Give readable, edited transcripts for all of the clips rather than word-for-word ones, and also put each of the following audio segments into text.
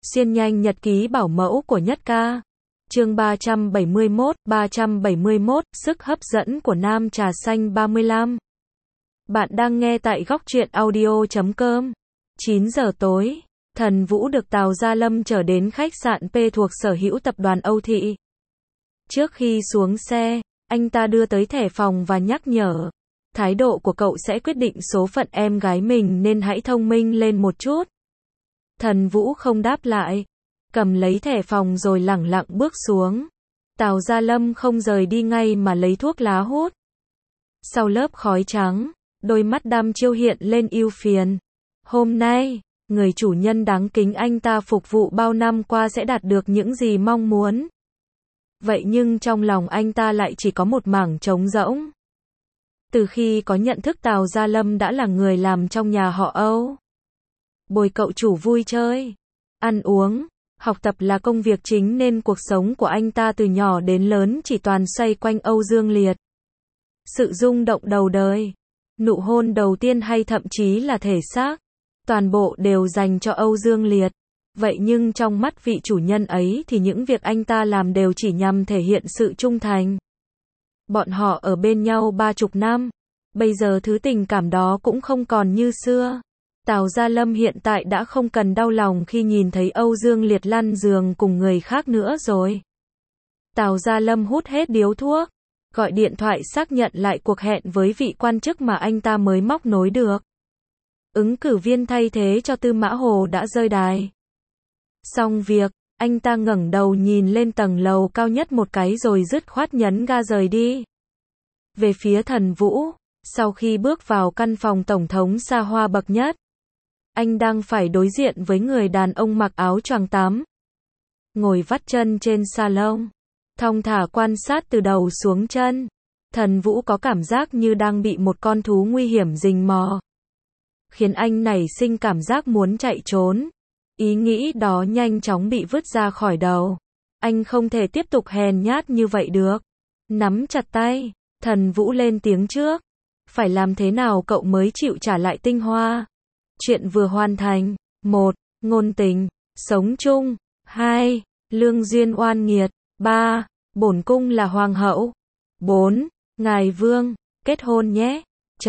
Xuyên nhanh nhật ký bảo mẫu của Nhất Ca. Chương 371, sức hấp dẫn của nam trà xanh 35. Bạn đang nghe tại góc truyện audio.com. 9 giờ tối, Thần Vũ được Tào Gia Lâm chở đến khách sạn P thuộc sở hữu tập đoàn Âu Thị. Trước khi xuống xe, anh ta đưa tới thẻ phòng và nhắc nhở, thái độ của cậu sẽ quyết định số phận em gái mình nên hãy thông minh lên một chút. Thần Vũ không đáp lại, cầm lấy thẻ phòng rồi lẳng lặng bước xuống. Tào Gia Lâm không rời đi ngay mà lấy thuốc lá hút. Sau lớp khói trắng, đôi mắt đăm chiêu hiện lên ưu phiền. Hôm nay, người chủ nhân đáng kính anh ta phục vụ bao năm qua sẽ đạt được những gì mong muốn. Vậy nhưng trong lòng anh ta lại chỉ có một mảng trống rỗng. Từ khi có nhận thức Tào Gia Lâm đã là người làm trong nhà họ Âu. Bồi cậu chủ vui chơi, ăn uống, học tập là công việc chính nên cuộc sống của anh ta từ nhỏ đến lớn chỉ toàn xoay quanh Âu Dương Liệt. Sự rung động đầu đời, nụ hôn đầu tiên hay thậm chí là thể xác, toàn bộ đều dành cho Âu Dương Liệt. Vậy nhưng trong mắt vị chủ nhân ấy thì những việc anh ta làm đều chỉ nhằm thể hiện sự trung thành. Bọn họ ở bên nhau 30 năm, bây giờ thứ tình cảm đó cũng không còn như xưa. Tào Gia Lâm hiện tại đã không cần đau lòng khi nhìn thấy Âu Dương Liệt lăn giường cùng người khác nữa rồi. Tào Gia Lâm hút hết điếu thuốc, gọi điện thoại xác nhận lại cuộc hẹn với vị quan chức mà anh ta mới móc nối được. Ứng cử viên thay thế cho Tư Mã Hồ đã rơi đài. Xong việc, anh ta ngẩng đầu nhìn lên tầng lầu cao nhất một cái rồi dứt khoát nhấn ga rời đi. Về phía Thần Vũ, sau khi bước vào căn phòng tổng thống xa hoa bậc nhất, anh đang phải đối diện với người đàn ông mặc áo choàng tắm. Ngồi vắt chân trên salon, thong thả quan sát từ đầu xuống chân. Thần Vũ có cảm giác như đang bị một con thú nguy hiểm rình mò, khiến anh nảy sinh cảm giác muốn chạy trốn. Ý nghĩ đó nhanh chóng bị vứt ra khỏi đầu. Anh không thể tiếp tục hèn nhát như vậy được. Nắm chặt tay, Thần Vũ lên tiếng trước. Phải làm thế nào cậu mới chịu trả lại tinh hoa? Chuyện vừa hoàn thành. 1. Ngôn tình, sống chung. 2. Lương duyên oan nghiệt. 3. Bổn cung là hoàng hậu. 4. Ngài vương, kết hôn nhé.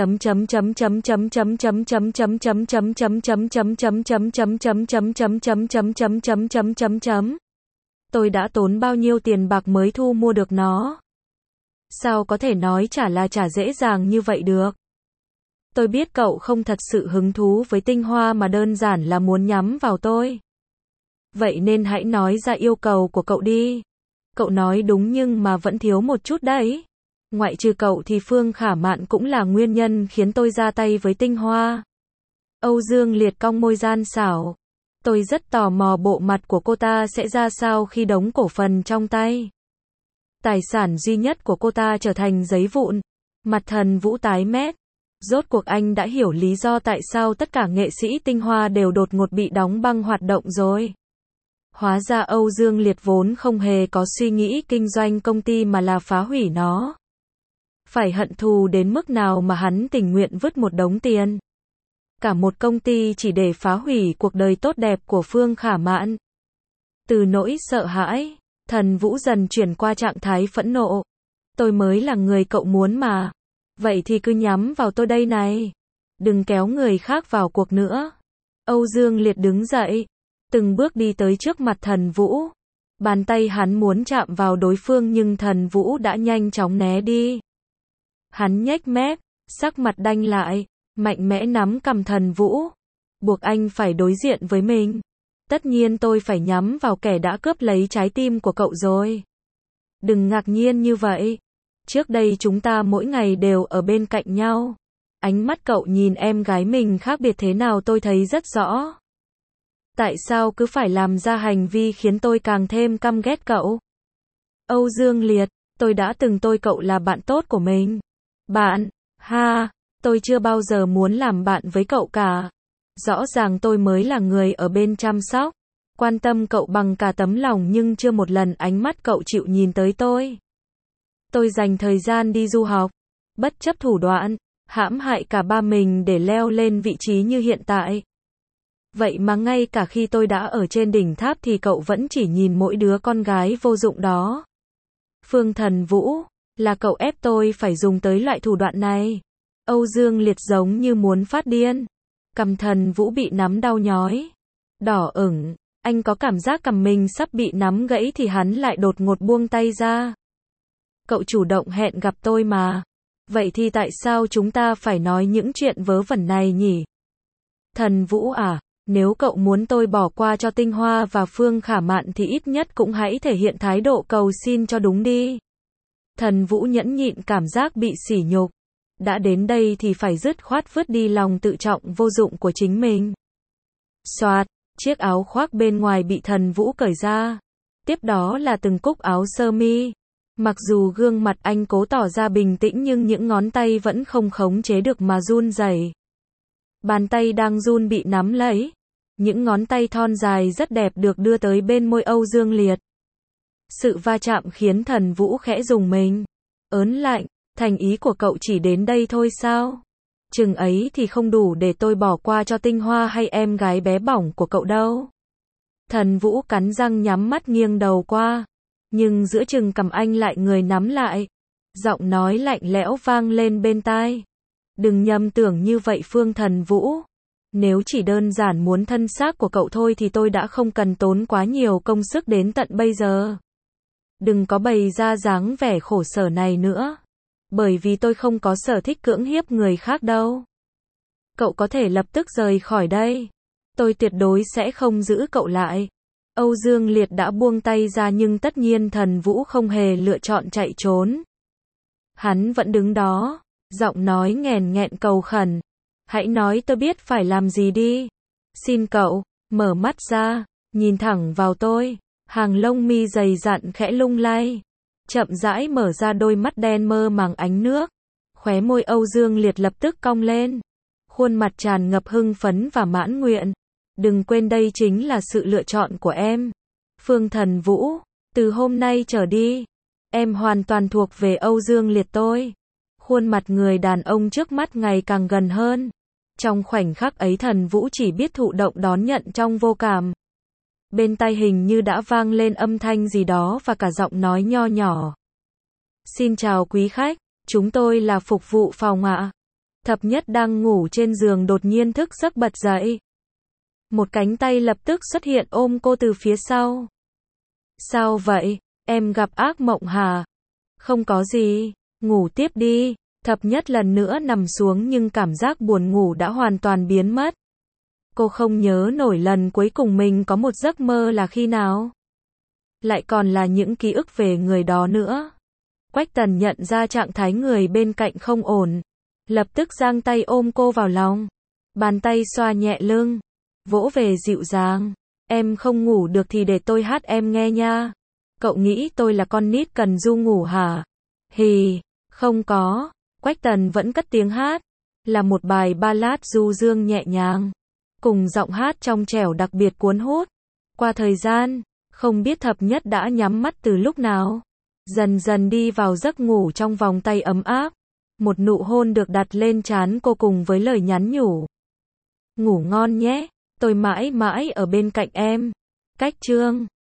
Tôi đã tốn bao nhiêu tiền bạc mới thu mua được nó? Sao có thể nói trả là trả dễ dàng như vậy được? Tôi biết cậu không thật sự hứng thú với tinh hoa mà đơn giản là muốn nhắm vào tôi. Vậy nên hãy nói ra yêu cầu của cậu đi. Cậu nói đúng nhưng mà vẫn thiếu một chút đấy. Ngoại trừ cậu thì Phương Khả Mạn cũng là nguyên nhân khiến tôi ra tay với tinh hoa. Âu Dương Liệt cong môi gian xảo. Tôi rất tò mò bộ mặt của cô ta sẽ ra sao khi đống cổ phần trong tay. Tài sản duy nhất của cô ta trở thành giấy vụn. Mặt Thần Vũ tái mét. Rốt cuộc anh đã hiểu lý do tại sao tất cả nghệ sĩ tinh hoa đều đột ngột bị đóng băng hoạt động rồi. Hóa ra Âu Dương Liệt vốn không hề có suy nghĩ kinh doanh công ty mà là phá hủy nó. Phải hận thù đến mức nào mà hắn tình nguyện vứt một đống tiền. Cả một công ty chỉ để phá hủy cuộc đời tốt đẹp của Phương Khả Mạn. Từ nỗi sợ hãi, Thần Vũ dần chuyển qua trạng thái phẫn nộ. Tôi mới là người cậu muốn mà. Vậy thì cứ nhắm vào tôi đây này. Đừng kéo người khác vào cuộc nữa. Âu Dương Liệt đứng dậy, từng bước đi tới trước mặt Thần Vũ. Bàn tay hắn muốn chạm vào đối phương nhưng Thần Vũ đã nhanh chóng né đi. Hắn nhếch mép, sắc mặt đanh lại, mạnh mẽ nắm cằm Thần Vũ. Buộc anh phải đối diện với mình. Tất nhiên tôi phải nhắm vào kẻ đã cướp lấy trái tim của cậu rồi. Đừng ngạc nhiên như vậy. Trước đây chúng ta mỗi ngày đều ở bên cạnh nhau. Ánh mắt cậu nhìn em gái mình khác biệt thế nào tôi thấy rất rõ. Tại sao cứ phải làm ra hành vi khiến tôi càng thêm căm ghét cậu? Âu Dương Liệt, tôi đã từng tôi cậu là bạn tốt của mình. Bạn, tôi chưa bao giờ muốn làm bạn với cậu cả. Rõ ràng tôi mới là người ở bên chăm sóc, quan tâm cậu bằng cả tấm lòng nhưng chưa một lần ánh mắt cậu chịu nhìn tới tôi. Tôi dành thời gian đi du học, bất chấp thủ đoạn, hãm hại cả ba mình để leo lên vị trí như hiện tại. Vậy mà ngay cả khi tôi đã ở trên đỉnh tháp thì cậu vẫn chỉ nhìn mỗi đứa con gái vô dụng đó. Phương Thần Vũ, là cậu ép tôi phải dùng tới loại thủ đoạn này. Âu Dương Liệt giống như muốn phát điên. Cằm Thần Vũ bị nắm đau nhói. Đỏ ửng, anh có cảm giác cằm mình sắp bị nắm gãy thì hắn lại đột ngột buông tay ra. Cậu chủ động hẹn gặp tôi mà. Vậy thì tại sao chúng ta phải nói những chuyện vớ vẩn này nhỉ? Thần Vũ à, nếu cậu muốn tôi bỏ qua cho Tinh Hoa và Phương Khả Mạn thì ít nhất cũng hãy thể hiện thái độ cầu xin cho đúng đi. Thần Vũ nhẫn nhịn cảm giác bị sỉ nhục. Đã đến đây thì phải dứt khoát vứt đi lòng tự trọng vô dụng của chính mình. Soạt, chiếc áo khoác bên ngoài bị Thần Vũ cởi ra. Tiếp đó là từng cúc áo sơ mi. Mặc dù gương mặt anh cố tỏ ra bình tĩnh nhưng những ngón tay vẫn không khống chế được mà run rẩy. Bàn tay đang run bị nắm lấy. Những ngón tay thon dài rất đẹp được đưa tới bên môi Âu Dương Liệt. Sự va chạm khiến Thần Vũ khẽ rùng mình. Ớn lạnh, thành ý của cậu chỉ đến đây thôi sao? Chừng ấy thì không đủ để tôi bỏ qua cho Tinh Hoa hay em gái bé bỏng của cậu đâu. Thần Vũ cắn răng nhắm mắt nghiêng đầu qua. Nhưng giữa chừng cằm anh lại người nắm lại. Giọng nói lạnh lẽo vang lên bên tai. Đừng nhầm tưởng như vậy Phương Thần Vũ. Nếu chỉ đơn giản muốn thân xác của cậu thôi thì tôi đã không cần tốn quá nhiều công sức đến tận bây giờ. Đừng có bày ra dáng vẻ khổ sở này nữa. Bởi vì tôi không có sở thích cưỡng hiếp người khác đâu. Cậu có thể lập tức rời khỏi đây. Tôi tuyệt đối sẽ không giữ cậu lại. Âu Dương Liệt đã buông tay ra nhưng tất nhiên Thần Vũ không hề lựa chọn chạy trốn. Hắn vẫn đứng đó, giọng nói nghèn nghẹn cầu khẩn. Hãy nói tôi biết phải làm gì đi. Xin cậu, mở mắt ra, nhìn thẳng vào tôi. Hàng lông mi dày dặn khẽ lung lay. Chậm rãi mở ra đôi mắt đen mơ màng ánh nước. Khóe môi Âu Dương Liệt lập tức cong lên. Khuôn mặt tràn ngập hưng phấn và mãn nguyện. Đừng quên đây chính là sự lựa chọn của em. Phương Thần Vũ, từ hôm nay trở đi, em hoàn toàn thuộc về Âu Dương Liệt tôi. Khuôn mặt người đàn ông trước mắt ngày càng gần hơn. Trong khoảnh khắc ấy Thần Vũ chỉ biết thụ động đón nhận trong vô cảm. Bên tai hình như đã vang lên âm thanh gì đó và cả giọng nói nho nhỏ. Xin chào quý khách, chúng tôi là phục vụ phòng ạ. Thập Nhất đang ngủ trên giường đột nhiên thức giấc bật dậy. Một cánh tay lập tức xuất hiện ôm cô từ phía sau. Sao vậy, em gặp ác mộng hả? Không có gì, ngủ tiếp đi. Thập Nhất lần nữa nằm xuống nhưng cảm giác buồn ngủ đã hoàn toàn biến mất. Cô không nhớ nổi lần cuối cùng mình có một giấc mơ là khi nào. Lại còn là những ký ức về người đó nữa. Quách Tần nhận ra trạng thái người bên cạnh không ổn. Lập tức giang tay ôm cô vào lòng. Bàn tay xoa nhẹ lưng. Vỗ về dịu dàng. Em không ngủ được thì để tôi hát em nghe nha. Cậu nghĩ tôi là con nít cần ru ngủ hả? Hì, không có. Quách Tần vẫn cất tiếng hát. Là một bài ballad du dương nhẹ nhàng. Cùng giọng hát trong trẻo đặc biệt cuốn hút. Qua thời gian, không biết Thập Nhất đã nhắm mắt từ lúc nào. Dần dần đi vào giấc ngủ trong vòng tay ấm áp. Một nụ hôn được đặt lên trán cô cùng với lời nhắn nhủ. Ngủ ngon nhé, tôi mãi mãi ở bên cạnh em. Cách chương